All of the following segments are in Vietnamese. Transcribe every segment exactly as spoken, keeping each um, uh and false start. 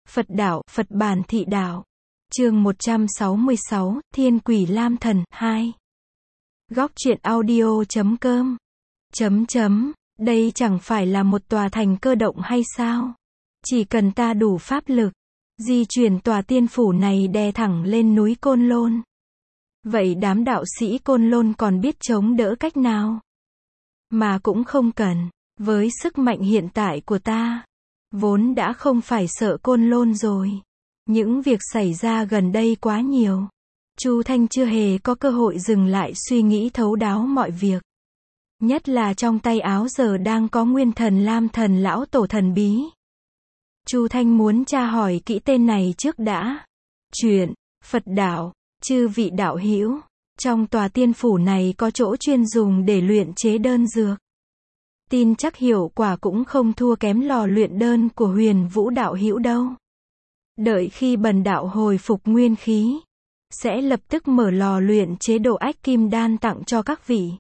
Phật đạo, Phật bản thị đạo. Chương một trăm sáu mươi sáu, Thiên Quỷ Lam Thần, hai. Góc truyện audio chấm com. Chấm chấm, đây chẳng phải là một tòa thành cơ động hay sao? Chỉ cần ta đủ pháp lực, di chuyển tòa tiên phủ này đè thẳng lên núi Côn Lôn. Vậy đám đạo sĩ Côn Lôn còn biết chống đỡ cách nào? Mà cũng không cần, với sức mạnh hiện tại của ta, vốn đã không phải sợ Côn Lôn rồi. Những việc xảy ra gần đây quá nhiều. Chu Thanh chưa hề có cơ hội dừng lại suy nghĩ thấu đáo mọi việc. Nhất là trong tay áo giờ đang có nguyên thần Lam Thần lão tổ thần bí. Chu Thanh muốn tra hỏi kỹ tên này trước đã. Chuyện, Phật đạo, chư vị đạo hữu, trong tòa tiên phủ này có chỗ chuyên dùng để luyện chế đơn dược. Tin chắc hiệu quả cũng không thua kém lò luyện đơn của Huyền Vũ đạo hữu đâu. Đợi khi bần đạo hồi phục nguyên khí, sẽ lập tức mở lò luyện chế đồ ách kim đan tặng cho các vị.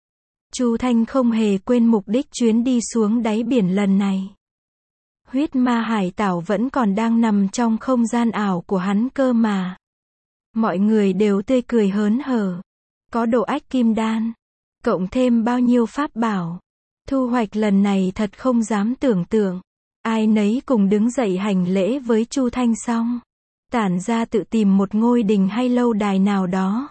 Chu Thanh không hề quên mục đích chuyến đi xuống đáy biển lần này. Huyết ma hải tảo vẫn còn đang nằm trong không gian ảo của hắn cơ mà. Mọi người đều tươi cười hớn hở. Có đồ ách kim đan, cộng thêm bao nhiêu pháp bảo. Thu hoạch lần này thật không dám tưởng tượng. Ai nấy cùng đứng dậy hành lễ với Chu Thanh xong, tản ra tự tìm một ngôi đình hay lâu đài nào đó.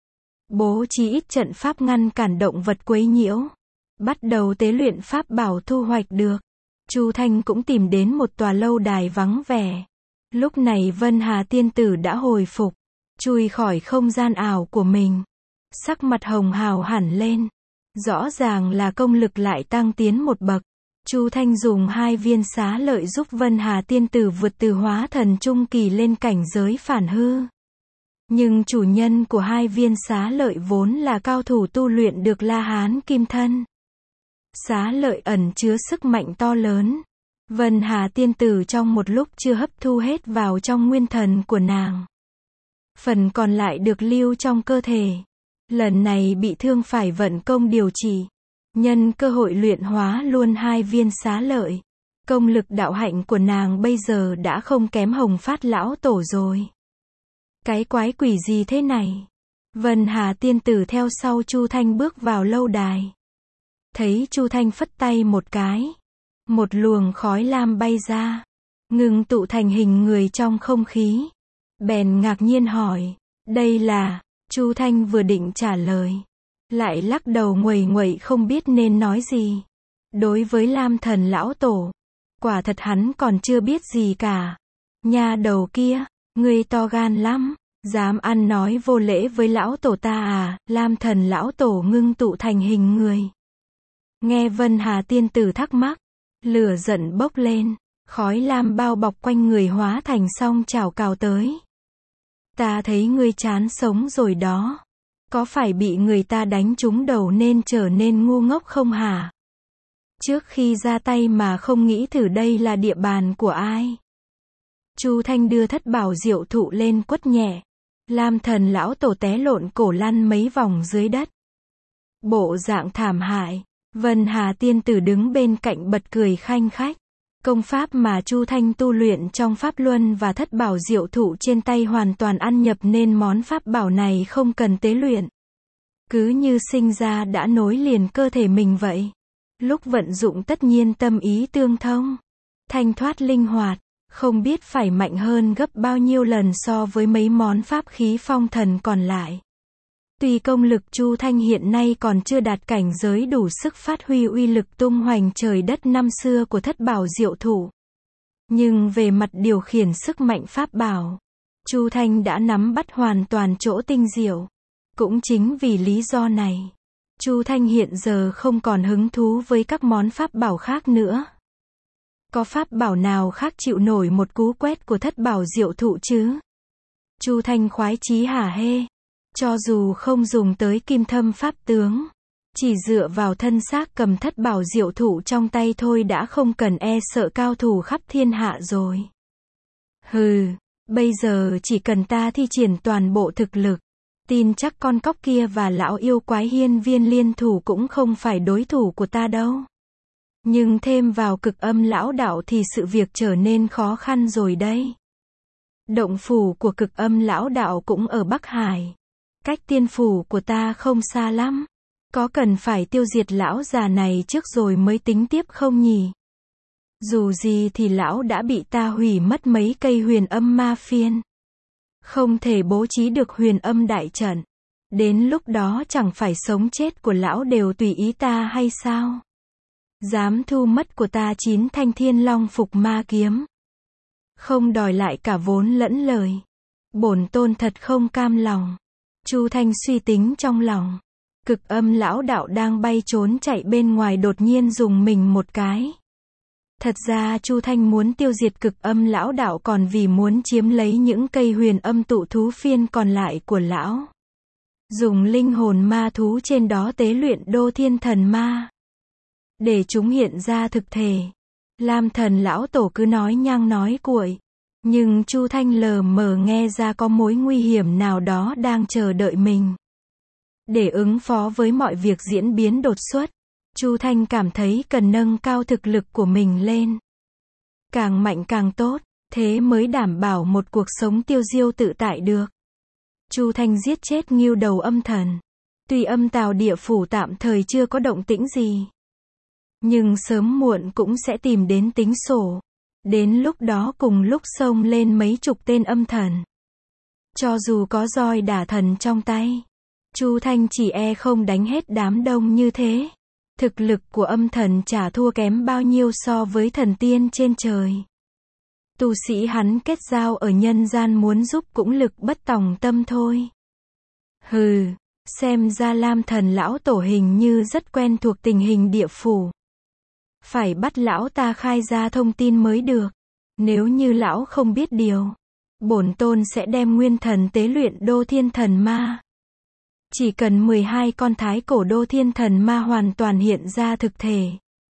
Bố trí ít trận pháp ngăn cản động vật quấy nhiễu. Bắt đầu tế luyện pháp bảo thu hoạch được. Chu Thanh cũng tìm đến một tòa lâu đài vắng vẻ. Lúc này Vân Hà tiên tử đã hồi phục, chui khỏi không gian ảo của mình. Sắc mặt hồng hào hẳn lên. Rõ ràng là công lực lại tăng tiến một bậc. Chu Thanh dùng hai viên xá lợi giúp Vân Hà tiên tử vượt từ hóa thần trung kỳ lên cảnh giới phản hư. Nhưng chủ nhân của hai viên xá lợi vốn là cao thủ tu luyện được La Hán Kim Thân. Xá lợi ẩn chứa sức mạnh to lớn. Vân Hà tiên tử trong một lúc chưa hấp thu hết vào trong nguyên thần của nàng. Phần còn lại được lưu trong cơ thể. Lần này bị thương phải vận công điều trị. Nhân cơ hội luyện hóa luôn hai viên xá lợi. Công lực đạo hạnh của nàng bây giờ đã không kém Hồng Phát lão tổ rồi. Cái quái quỷ gì thế này? Vân Hà tiên tử theo sau Chu Thanh bước vào lâu đài. Thấy Chu Thanh phất tay một cái. Một luồng khói lam bay ra. Ngừng tụ thành hình người trong không khí. Bèn ngạc nhiên hỏi. Đây là... Chu Thanh vừa định trả lời. Lại lắc đầu nguầy nguậy không biết nên nói gì. Đối với Lam Thần lão tổ, quả thật hắn còn chưa biết gì cả. Nha đầu kia, ngươi to gan lắm, dám ăn nói vô lễ với lão tổ ta à? Lam Thần lão tổ ngưng tụ thành hình người. Nghe Vân Hà tiên tử thắc mắc, lửa giận bốc lên, khói lam bao bọc quanh người hóa thành song chảo cào tới. Ta thấy ngươi chán sống rồi đó. Có phải bị người ta đánh trúng đầu nên trở nên ngu ngốc không hả? Trước khi ra tay mà không nghĩ thử đây là địa bàn của ai? Chu Thanh đưa thất bảo diệu thụ lên quất nhẹ. Lam Thần lão tổ té lộn cổ lăn mấy vòng dưới đất. Bộ dạng thảm hại. Vân Hà tiên tử đứng bên cạnh bật cười khanh khách. Công pháp mà Chu Thanh tu luyện trong pháp luân và thất bảo diệu thụ trên tay hoàn toàn ăn nhập nên món pháp bảo này không cần tế luyện. Cứ như sinh ra đã nối liền cơ thể mình vậy. Lúc vận dụng tất nhiên tâm ý tương thông. Thanh thoát linh hoạt, không biết phải mạnh hơn gấp bao nhiêu lần so với mấy món pháp khí phong thần còn lại. Tuy công lực Chu Thanh hiện nay còn chưa đạt cảnh giới đủ sức phát huy uy lực tung hoành trời đất năm xưa của thất bảo diệu thụ. Nhưng về mặt điều khiển sức mạnh pháp bảo, Chu Thanh đã nắm bắt hoàn toàn chỗ tinh diệu. Cũng chính vì lý do này, Chu Thanh hiện giờ không còn hứng thú với các món pháp bảo khác nữa. Có pháp bảo nào khác chịu nổi một cú quét của thất bảo diệu thụ chứ? Chu Thanh khoái chí hả hê. Cho dù không dùng tới kim thâm pháp tướng, chỉ dựa vào thân xác cầm thất bảo diệu thụ trong tay thôi đã không cần e sợ cao thủ khắp thiên hạ rồi. Hừ, bây giờ chỉ cần ta thi triển toàn bộ thực lực, tin chắc con cóc kia và lão yêu quái hiên viên liên thủ cũng không phải đối thủ của ta đâu. Nhưng thêm vào Cực Âm lão đạo thì sự việc trở nên khó khăn rồi đây. Động phủ của Cực Âm lão đạo cũng ở Bắc Hải. Cách tiên phủ của ta không xa lắm. Có cần phải tiêu diệt lão già này trước rồi mới tính tiếp không nhỉ? Dù gì thì lão đã bị ta hủy mất mấy cây huyền âm ma phiên. Không thể bố trí được huyền âm đại trận. Đến lúc đó chẳng phải sống chết của lão đều tùy ý ta hay sao? Dám thu mất của ta chín thanh thiên long phục ma kiếm. Không đòi lại cả vốn lẫn lời. Bổn tôn thật không cam lòng. Chu Thanh suy tính trong lòng. Cực Âm lão đạo đang bay trốn chạy bên ngoài đột nhiên dùng mình một cái. Thật ra Chu Thanh muốn tiêu diệt Cực Âm lão đạo còn vì muốn chiếm lấy những cây huyền âm tụ thú phiên còn lại của lão. Dùng linh hồn ma thú trên đó tế luyện đô thiên thần ma. Để chúng hiện ra thực thể. Lam Thần lão tổ cứ nói nhăng nói cuội. Nhưng Chu Thanh lờ mờ nghe ra có mối nguy hiểm nào đó đang chờ đợi mình. Để ứng phó với mọi việc diễn biến đột xuất, Chu Thanh cảm thấy cần nâng cao thực lực của mình lên. Càng mạnh càng tốt, thế mới đảm bảo một cuộc sống tiêu diêu tự tại được. Chu Thanh giết chết Ngưu Đầu Âm Thần. Tuy Âm Tào địa phủ tạm thời chưa có động tĩnh gì, nhưng sớm muộn cũng sẽ tìm đến tính sổ. Đến lúc đó cùng lúc xông lên mấy chục tên âm thần. Cho dù có roi đả thần trong tay, Chu Thanh chỉ e không đánh hết đám đông như thế. Thực lực của âm thần chả thua kém bao nhiêu so với thần tiên trên trời. Tu sĩ hắn kết giao ở nhân gian muốn giúp cũng lực bất tòng tâm thôi. Hừ, xem ra Lam Thần lão tổ hình như rất quen thuộc tình hình địa phủ. Phải bắt lão ta khai ra thông tin mới được. Nếu như lão không biết điều, bổn tôn sẽ đem nguyên thần tế luyện đô thiên thần ma. Chỉ cần mười hai con thái cổ đô thiên thần ma hoàn toàn hiện ra thực thể.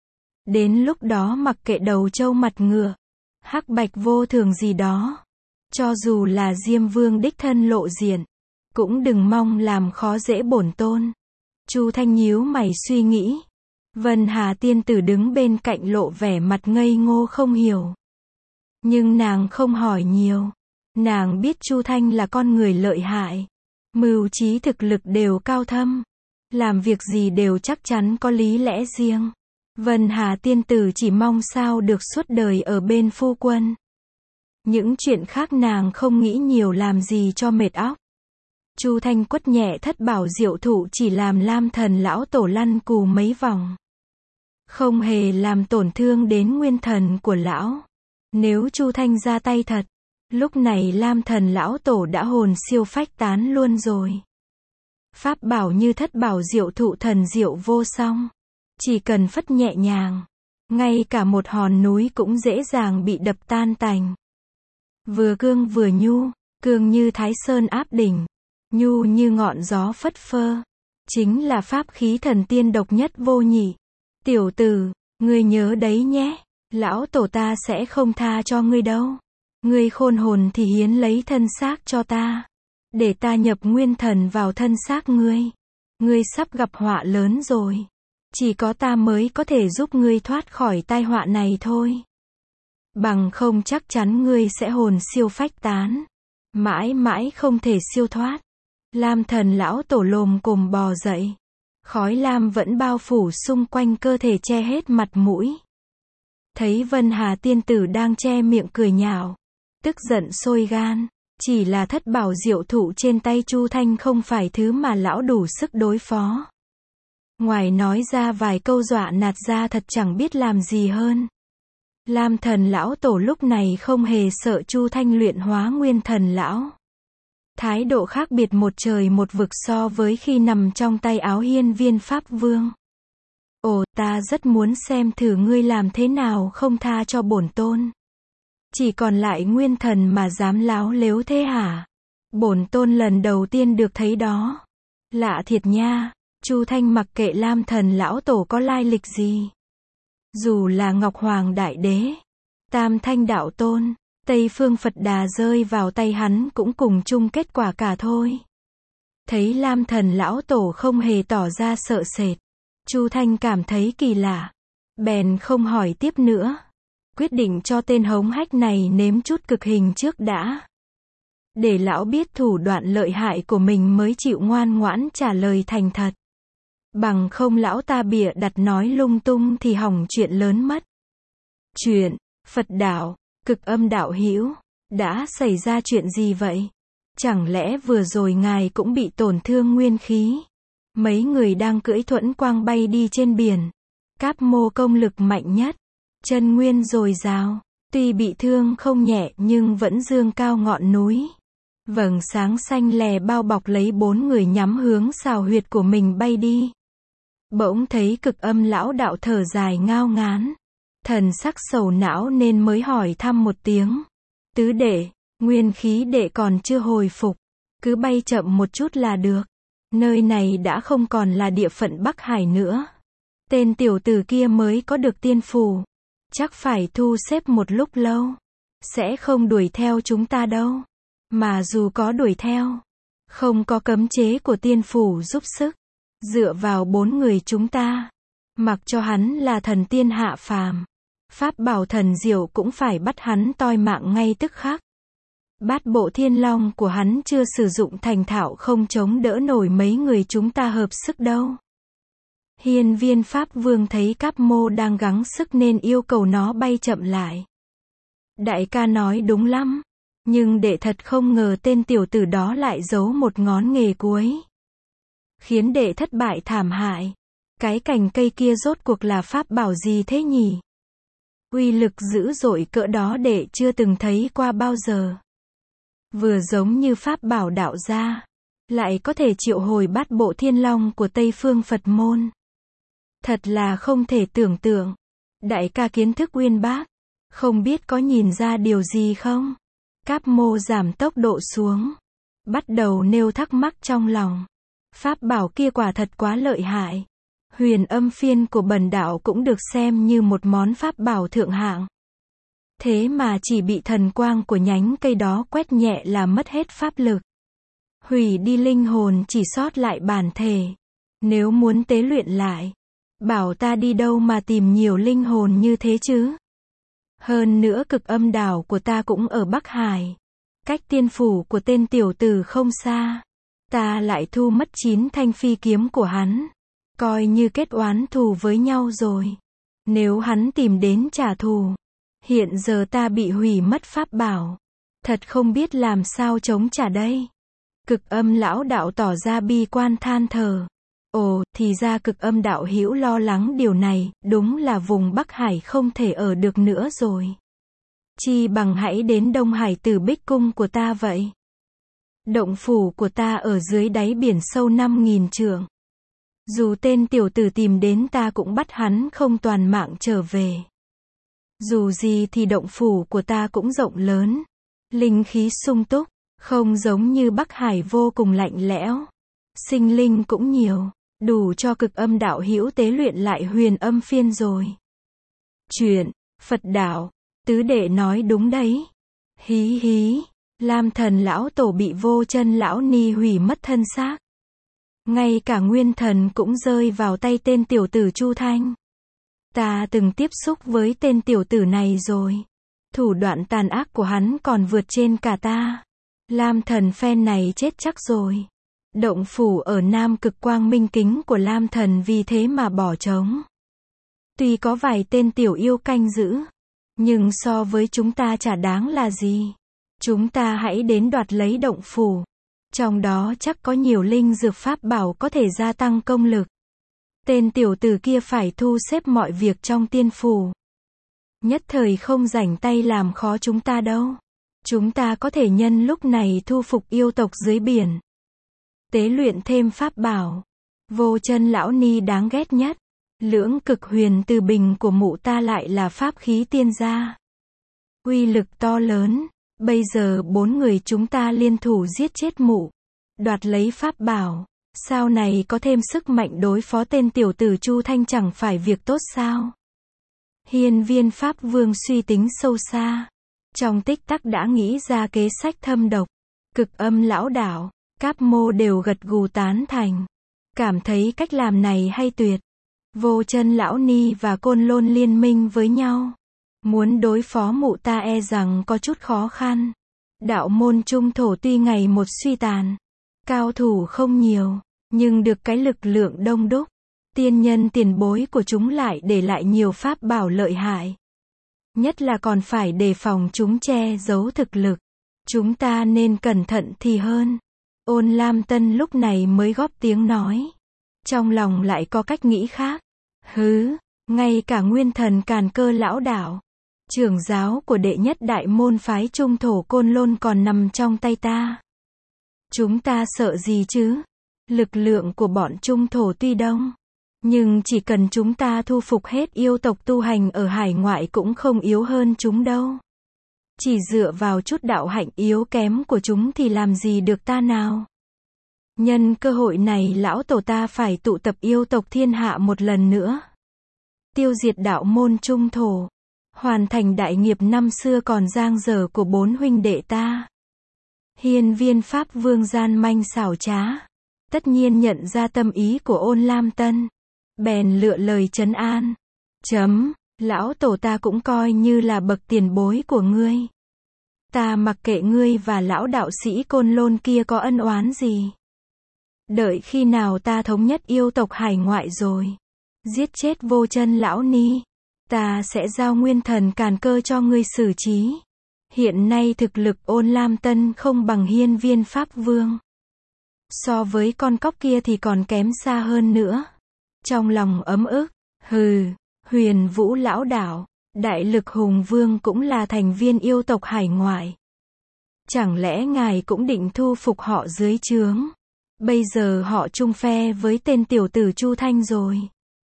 Đến lúc đó mặc kệ đầu trâu mặt ngựa, hắc bạch vô thường gì đó, cho dù là Diêm Vương đích thân lộ diện, cũng đừng mong làm khó dễ bổn tôn. Chu Thanh nhíu mày suy nghĩ. Vân Hà tiên tử đứng bên cạnh lộ vẻ mặt ngây ngô không hiểu. Nhưng nàng không hỏi nhiều. Nàng biết Chu Thanh là con người lợi hại. Mưu trí thực lực đều cao thâm. Làm việc gì đều chắc chắn có lý lẽ riêng. Vân Hà tiên tử chỉ mong sao được suốt đời ở bên phu quân. Những chuyện khác nàng không nghĩ nhiều làm gì cho mệt óc. Chu Thanh quất nhẹ thất bảo diệu thụ chỉ làm Lam Thần lão tổ lăn cù mấy vòng. Không hề làm tổn thương đến nguyên thần của lão. Nếu Chu Thanh ra tay thật, lúc này Lam Thần lão tổ đã hồn siêu phách tán luôn rồi. Pháp bảo như thất bảo diệu thụ thần diệu vô song. Chỉ cần phất nhẹ nhàng, ngay cả một hòn núi cũng dễ dàng bị đập tan tành. Vừa cương vừa nhu, cương như Thái Sơn áp đỉnh, nhu như ngọn gió phất phơ. Chính là pháp khí thần tiên độc nhất vô nhị. Tiểu tử, ngươi nhớ đấy nhé, lão tổ ta sẽ không tha cho ngươi đâu. Ngươi khôn hồn thì hiến lấy thân xác cho ta, để ta nhập nguyên thần vào thân xác ngươi. Ngươi sắp gặp họa lớn rồi. Chỉ có ta mới có thể giúp ngươi thoát khỏi tai họa này thôi. Bằng không chắc chắn ngươi sẽ hồn siêu phách tán, mãi mãi không thể siêu thoát. Lam Thần lão tổ lồm cồm bò dậy. Khói lam vẫn bao phủ xung quanh cơ thể che hết mặt mũi. Thấy Vân Hà tiên tử đang che miệng cười nhạo, tức giận sôi gan. Chỉ là thất bảo diệu thụ trên tay Chu Thanh không phải thứ mà lão đủ sức đối phó. Ngoài nói ra vài câu dọa nạt ra thật chẳng biết làm gì hơn. Lam Thần lão tổ lúc này không hề sợ Chu Thanh luyện hóa nguyên thần lão. Thái độ khác biệt một trời một vực so với khi nằm trong tay áo hiên viên pháp vương. Ồ, ta rất muốn xem thử ngươi làm thế nào không tha cho bổn tôn. Chỉ còn lại nguyên thần mà dám láo lếu thế hả? Bổn tôn lần đầu tiên được thấy đó. Lạ thiệt nha. Chu Thanh mặc kệ Lam Thần lão tổ có lai lịch gì. Dù là Ngọc Hoàng Đại Đế, Tam Thanh Đạo Tôn, Tây Phương Phật Đà rơi vào tay hắn cũng cùng chung kết quả cả thôi. Thấy Lam Thần lão tổ không hề tỏ ra sợ sệt, Chu Thanh cảm thấy kỳ lạ. bèn không hỏi tiếp nữa. Quyết định cho tên hống hách này nếm chút cực hình trước đã. Để lão biết thủ đoạn lợi hại của mình mới chịu ngoan ngoãn trả lời thành thật. Bằng không lão ta bịa đặt nói lung tung thì hỏng chuyện lớn mất. Chuyện, Phật đạo, Cực Âm đạo hữu, đã xảy ra chuyện gì vậy? Chẳng lẽ vừa rồi ngài cũng bị tổn thương nguyên khí? Mấy người đang cưỡi thuẫn quang bay đi trên biển. Cáp Mô công lực mạnh nhất, chân nguyên dồi dào, tuy bị thương không nhẹ nhưng vẫn dương cao ngọn núi. Vầng sáng xanh lè bao bọc lấy bốn người nhắm hướng xào huyệt của mình bay đi. Bỗng thấy Cực Âm lão đạo thở dài ngao ngán. Thần sắc sầu não nên mới hỏi thăm một tiếng. Tứ đệ, nguyên khí đệ còn chưa hồi phục. Cứ bay chậm một chút là được. Nơi này đã không còn là địa phận Bắc Hải nữa. Tên tiểu tử kia mới có được tiên phù. Chắc phải thu xếp một lúc lâu. Sẽ không đuổi theo chúng ta đâu. Mà dù có đuổi theo, không có cấm chế của tiên phủ giúp sức. Dựa vào bốn người chúng ta, mặc cho hắn là thần tiên hạ phàm, pháp bảo thần diệu cũng phải bắt hắn toi mạng ngay tức khắc. Bát bộ thiên long của hắn chưa sử dụng thành thạo không chống đỡ nổi mấy người chúng ta hợp sức đâu. Hiên Viên Pháp Vương thấy Cáp Mô đang gắng sức nên yêu cầu nó bay chậm lại. Đại ca nói đúng lắm, nhưng đệ thật không ngờ tên tiểu tử đó lại giấu một ngón nghề cuối. Khiến đệ thất bại thảm hại. Cái cành cây kia rốt cuộc là pháp bảo gì thế nhỉ? Uy lực dữ dội cỡ đó đệ chưa từng thấy qua bao giờ. Vừa giống như pháp bảo đạo gia, lại có thể triệu hồi bát bộ thiên long của Tây Phương Phật môn. Thật là không thể tưởng tượng. Đại ca kiến thức uyên bác, không biết có nhìn ra điều gì không? Cáp Mô giảm tốc độ xuống, bắt đầu nêu thắc mắc trong lòng. Pháp bảo kia quả thật quá lợi hại. Huyền âm phiên của bần đạo cũng được xem như một món pháp bảo thượng hạng. Thế mà chỉ bị thần quang của nhánh cây đó quét nhẹ là mất hết pháp lực. Hủy đi linh hồn, chỉ sót lại bản thể. Nếu muốn tế luyện lại, bảo ta đi đâu mà tìm nhiều linh hồn như thế chứ? Hơn nữa Cực Âm đảo của ta cũng ở Bắc Hải. Cách tiên phủ của tên tiểu tử không xa. Ta lại thu mất chín thanh phi kiếm của hắn. Coi như kết oán thù với nhau rồi. Nếu hắn tìm đến trả thù, hiện giờ ta bị hủy mất pháp bảo. Thật không biết làm sao chống trả đây. Cực Âm lão đạo tỏ ra bi quan than thở. Ồ, thì ra Cực Âm đạo hữu lo lắng điều này, đúng là vùng Bắc Hải không thể ở được nữa rồi. Chi bằng hãy đến Đông Hải Tử Bích Cung của ta vậy. Động phủ của ta ở dưới đáy biển sâu năm nghìn trượng. Dù tên tiểu tử tìm đến ta cũng bắt hắn không toàn mạng trở về. Dù gì thì động phủ của ta cũng rộng lớn, linh khí sung túc, không giống như Bắc Hải vô cùng lạnh lẽo. Sinh linh cũng nhiều, đủ cho Cực Âm đạo hữu tế luyện lại huyền âm phiên rồi. Chuyện, Phật đạo, tứ đệ nói đúng đấy. Hí hí, Lam Thần lão tổ bị Vô Chân lão ni hủy mất thân xác. Ngay cả nguyên thần cũng rơi vào tay tên tiểu tử Chu Thanh. Ta từng tiếp xúc với tên tiểu tử này rồi. Thủ đoạn tàn ác của hắn còn vượt trên cả ta. Lam Thần phen này chết chắc rồi. Động phủ ở Nam Cực Quang Minh Kính của Lam Thần vì thế mà bỏ trống. Tuy có vài tên tiểu yêu canh giữ, nhưng so với chúng ta chả đáng là gì. Chúng ta hãy đến đoạt lấy động phủ. Trong đó chắc có nhiều linh dược pháp bảo có thể gia tăng công lực. Tên tiểu tử kia phải thu xếp mọi việc trong tiên phủ. Nhất thời không rảnh tay làm khó chúng ta đâu. Chúng ta có thể nhân lúc này thu phục yêu tộc dưới biển. Tế luyện thêm pháp bảo. Vô Chân lão ni đáng ghét nhất. Lưỡng cực huyền từ bình của mụ ta lại là pháp khí tiên gia. Uy lực to lớn. Bây giờ bốn người chúng ta liên thủ giết chết mụ. Đoạt lấy pháp bảo. Sau này có thêm sức mạnh đối phó tên tiểu tử Chu Thanh chẳng phải việc tốt sao? Hiên Viên Pháp Vương suy tính sâu xa. Trong tích tắc đã nghĩ ra kế sách thâm độc. Cực Âm lão đạo, Cáp Mô đều gật gù tán thành. Cảm thấy cách làm này hay tuyệt. Vô Chân Lão Ni và Côn Lôn liên minh với nhau. Muốn đối phó mụ ta e rằng có chút khó khăn. Đạo môn trung thổ tuy ngày một suy tàn. Cao thủ không nhiều, nhưng được cái lực lượng đông đúc. Tiên nhân tiền bối của chúng lại để lại nhiều pháp bảo lợi hại. Nhất là còn phải đề phòng chúng che giấu thực lực. Chúng ta nên cẩn thận thì hơn. Ôn Lam Tân lúc này mới góp tiếng nói. Trong lòng lại có cách nghĩ khác. Hứ, ngay cả nguyên thần Càn Cơ lão đạo, trưởng giáo của đệ nhất đại môn phái trung thổ Côn Lôn còn nằm trong tay ta. Chúng ta sợ gì chứ? Lực lượng của bọn trung thổ tuy đông, nhưng chỉ cần chúng ta thu phục hết yêu tộc tu hành ở hải ngoại cũng không yếu hơn chúng đâu. Chỉ dựa vào chút đạo hạnh yếu kém của chúng thì làm gì được ta nào? Nhân cơ hội này lão tổ ta phải tụ tập yêu tộc thiên hạ một lần nữa. Tiêu diệt đạo môn trung thổ. Hoàn thành đại nghiệp năm xưa còn dang dở của bốn huynh đệ ta. Hiên Viên Pháp Vương gian manh xảo trá. Tất nhiên nhận ra tâm ý của Ôn Lam Tân. Bèn lựa lời trấn an. Chấm, lão tổ ta cũng coi như là bậc tiền bối của ngươi. Ta mặc kệ ngươi và lão đạo sĩ Côn Lôn kia có ân oán gì. Đợi khi nào ta thống nhất yêu tộc hải ngoại rồi, giết chết Vô Chân Lão Ni, ta sẽ giao nguyên thần Càn Cơ cho ngươi xử trí. Hiện nay thực lực Ôn Lam Tân không bằng Hiên Viên Pháp Vương. So với con cóc kia thì còn kém xa hơn nữa. Trong lòng ấm ức, hừ, Huyền Vũ lão đạo, Đại Lực Hùng Vương cũng là thành viên yêu tộc hải ngoại. Chẳng lẽ ngài cũng định thu phục họ dưới trướng? Bây giờ họ chung phe với tên tiểu tử Chu Thanh rồi.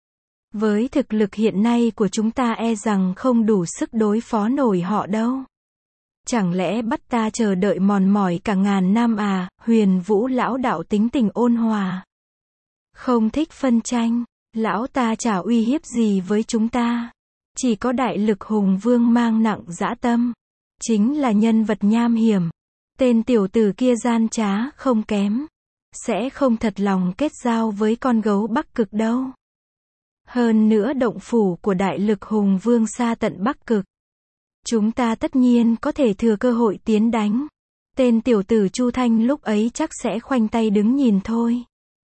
Với thực lực hiện nay của chúng ta e rằng không đủ sức đối phó nổi họ đâu. Chẳng lẽ bắt ta chờ đợi mòn mỏi cả ngàn năm à? Huyền Vũ lão đạo tính tình ôn hòa, không thích phân tranh. Lão ta chả uy hiếp gì với chúng ta. Chỉ có Đại Lực Hùng Vương mang nặng dã tâm. Chính là nhân vật nham hiểm. Tên tiểu tử kia gian trá không kém. Sẽ không thật lòng kết giao với con gấu Bắc Cực đâu. Hơn nữa động phủ của Đại Lực Hùng Vương xa tận Bắc Cực. Chúng ta tất nhiên có thể thừa cơ hội tiến đánh. Tên tiểu tử Chu Thanh lúc ấy chắc sẽ khoanh tay đứng nhìn thôi.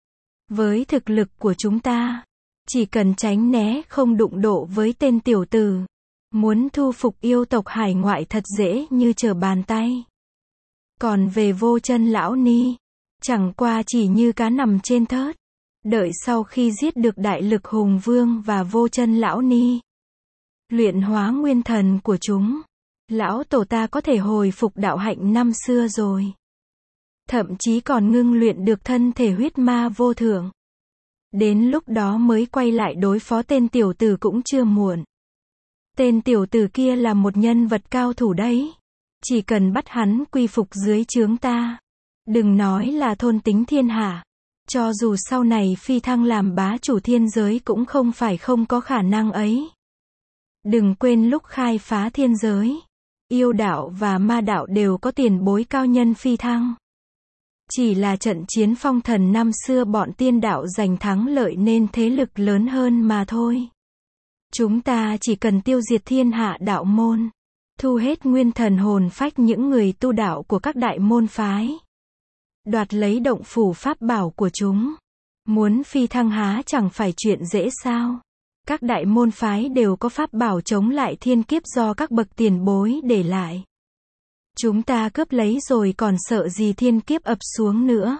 Với thực lực của chúng ta, chỉ cần tránh né không đụng độ với tên tiểu tử, muốn thu phục yêu tộc hải ngoại thật dễ như trở bàn tay. Còn về Vô Chân Lão Ni, chẳng qua chỉ như cá nằm trên thớt. Đợi sau khi giết được Đại Lực Hùng Vương và Vô Chân Lão Ni, luyện hóa nguyên thần của chúng, lão tổ ta có thể hồi phục đạo hạnh năm xưa rồi. Thậm chí còn ngưng luyện được thân thể huyết ma vô thượng. Đến lúc đó mới quay lại đối phó tên tiểu tử cũng chưa muộn. Tên tiểu tử kia là một nhân vật cao thủ đấy. Chỉ cần bắt hắn quy phục dưới trướng ta, đừng nói là thôn tính thiên hạ, cho dù sau này phi thăng làm bá chủ thiên giới cũng không phải không có khả năng ấy. Đừng quên lúc khai phá thiên giới, yêu đạo và ma đạo đều có tiền bối cao nhân phi thăng. Chỉ là trận chiến phong thần năm xưa bọn tiên đạo giành thắng lợi nên thế lực lớn hơn mà thôi. Chúng ta chỉ cần tiêu diệt thiên hạ đạo môn, thu hết nguyên thần hồn phách những người tu đạo của các đại môn phái, đoạt lấy động phủ pháp bảo của chúng. Muốn phi thăng há chẳng phải chuyện dễ sao? Các đại môn phái đều có pháp bảo chống lại thiên kiếp do các bậc tiền bối để lại. Chúng ta cướp lấy rồi còn sợ gì thiên kiếp ập xuống nữa.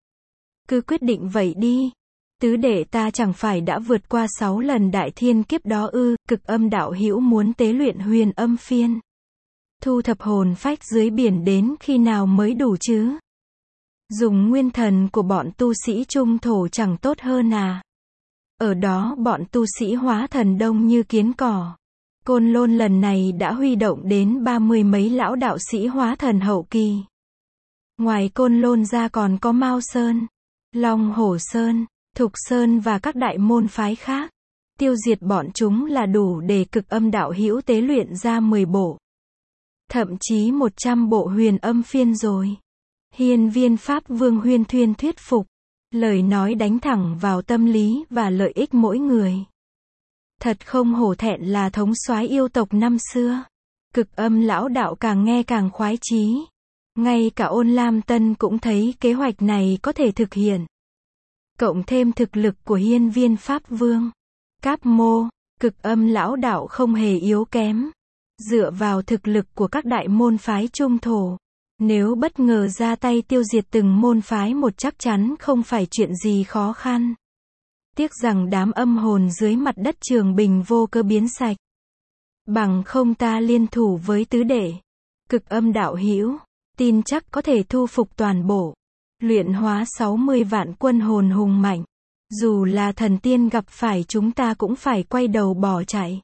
Cứ quyết định vậy đi. Tứ đệ ta chẳng phải đã vượt qua sáu lần đại thiên kiếp đó ư? Cực Âm đạo hữu muốn tế luyện huyền âm phiên, thu thập hồn phách dưới biển đến khi nào mới đủ chứ? Dùng nguyên thần của bọn tu sĩ trung thổ chẳng tốt hơn à? Ở đó bọn tu sĩ hóa thần đông như kiến cỏ. Côn Lôn lần này đã huy động đến ba mươi mấy lão đạo sĩ hóa thần hậu kỳ. Ngoài Côn Lôn ra còn có Mao Sơn, Long Hổ Sơn, Thục Sơn và các đại môn phái khác. Tiêu diệt bọn chúng là đủ để Cực Âm đạo hữu tế luyện ra mười bộ, thậm chí một trăm bộ huyền âm phiên rồi. Hiên Viên Pháp Vương huyên thuyên thuyết phục, lời nói đánh thẳng vào tâm lý và lợi ích mỗi người. Thật không hổ thẹn là thống soái yêu tộc năm xưa. Cực Âm lão đạo càng nghe càng khoái chí. Ngay cả Ôn Lam Tân cũng thấy kế hoạch này có thể thực hiện. Cộng thêm thực lực của Hiên Viên Pháp Vương, Cáp Mô, Cực Âm lão đạo không hề yếu kém. Dựa vào thực lực của các đại môn phái trung thổ, nếu bất ngờ ra tay tiêu diệt từng môn phái một chắc chắn không phải chuyện gì khó khăn. Tiếc rằng đám âm hồn dưới mặt đất Trường Bình vô cơ biến sạch. Bằng không ta liên thủ với tứ đệ, Cực Âm đạo hữu, tin chắc có thể thu phục toàn bộ, luyện hóa sáu mươi vạn quân hồn hùng mạnh. Dù là thần tiên gặp phải chúng ta cũng phải quay đầu bỏ chạy.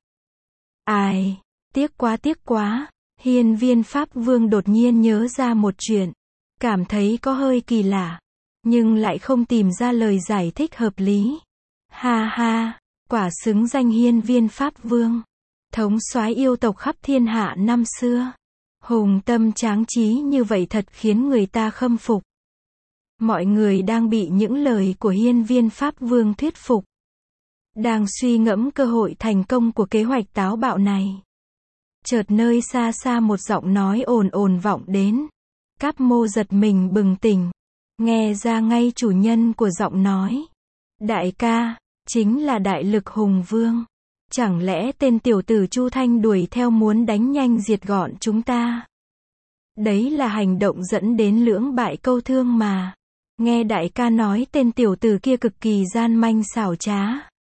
Ai, tiếc quá tiếc quá. Hiên Viên Pháp Vương đột nhiên nhớ ra một chuyện, cảm thấy có hơi kỳ lạ, nhưng lại không tìm ra lời giải thích hợp lý. Ha ha, quả xứng danh Hiên Viên Pháp Vương, thống soái yêu tộc khắp thiên hạ năm xưa. Hùng tâm tráng trí như vậy thật khiến người ta khâm phục. Mọi người đang bị những lời của Hiên Viên Pháp Vương thuyết phục, đang suy ngẫm cơ hội thành công của kế hoạch táo bạo này. Chợt nơi xa xa một giọng nói ồn ồn vọng đến. Cáp Mô giật mình bừng tỉnh, nghe ra ngay chủ nhân của giọng nói. Đại ca, chính là Đại Lực Hùng Vương. Chẳng lẽ tên tiểu tử Chu Thanh đuổi theo muốn đánh nhanh diệt gọn chúng ta? Đấy là hành động dẫn đến lưỡng bại câu thương mà. Nghe đại ca nói tên tiểu tử kia cực kỳ gian manh xảo trá.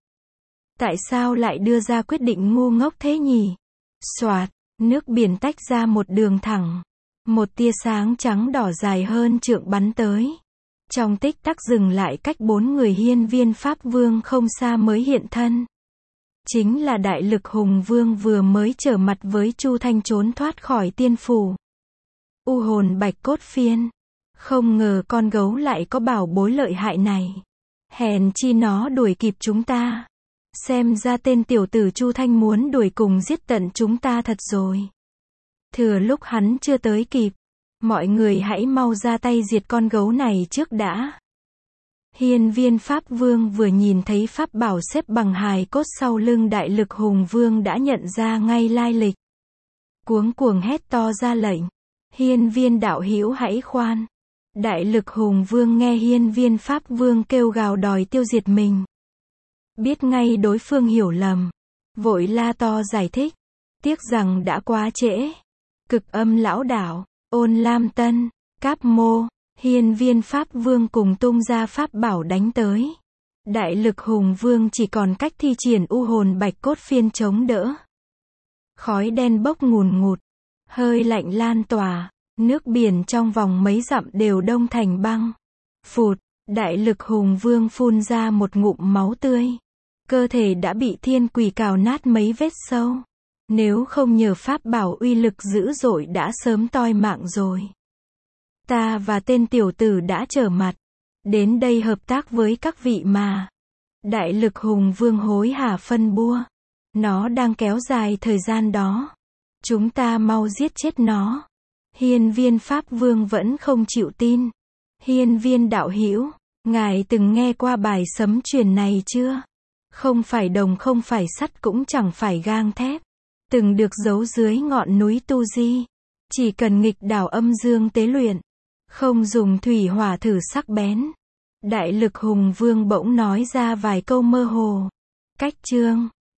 Tại sao lại đưa ra quyết định ngu ngốc thế nhỉ? Soạt, nước biển tách ra một đường thẳng. Một tia sáng trắng đỏ dài hơn trượng bắn tới. Trong tích tắc dừng lại cách bốn người Hiên Viên Pháp Vương không xa mới hiện thân. Chính là Đại Lực Hùng Vương vừa mới trở mặt với Chu Thanh trốn thoát khỏi tiên phủ. U hồn bạch cốt phiên. Không ngờ con gấu lại có bảo bối lợi hại này. Hèn chi nó đuổi kịp chúng ta. Xem ra tên tiểu tử Chu Thanh muốn đuổi cùng giết tận chúng ta thật rồi. Thừa lúc hắn chưa tới kịp, mọi người hãy mau ra tay diệt con gấu này trước đã. Hiên Viên Pháp Vương vừa nhìn thấy pháp bảo xếp bằng hài cốt sau lưng Đại Lực Hùng Vương đã nhận ra ngay lai lịch. Cuống cuồng hét to ra lệnh. Hiên Viên đạo hữu hãy khoan. Đại Lực Hùng Vương nghe Hiên Viên Pháp Vương kêu gào đòi tiêu diệt mình. Biết ngay đối phương hiểu lầm. Vội la to giải thích. Tiếc rằng đã quá trễ. Cực Âm lão đạo, Ôn Lam Tân, Cáp Mô, Hiên Viên Pháp Vương cùng tung ra pháp bảo đánh tới. Đại Lực Hùng Vương chỉ còn cách thi triển u hồn bạch cốt phiên chống đỡ. Khói đen bốc ngùn ngụt. Hơi lạnh lan tỏa. Nước biển trong vòng mấy dặm đều đông thành băng. Phụt, Đại Lực Hùng Vương phun ra một ngụm máu tươi. Cơ thể đã bị thiên quỷ cào nát mấy vết sâu. Nếu không nhờ pháp bảo uy lực dữ dội đã sớm toi mạng rồi. Ta và tên tiểu tử đã trở mặt. Đến đây hợp tác với các vị mà. Đại Lực Hùng Vương hối hả phân bua. Nó đang kéo dài thời gian đó. Chúng ta mau giết chết nó. Hiên Viên Pháp Vương vẫn không chịu tin. Hiên Viên đạo hữu, ngài từng nghe qua bài sấm truyền này chưa? Không phải đồng không phải sắt cũng chẳng phải gang thép. Từng được giấu dưới ngọn núi Tu Di. Chỉ cần nghịch đảo âm dương tế luyện. Không dùng thủy hỏa thử sắc bén. Đại Lực Hùng Vương bỗng nói ra vài câu mơ hồ. Cách chương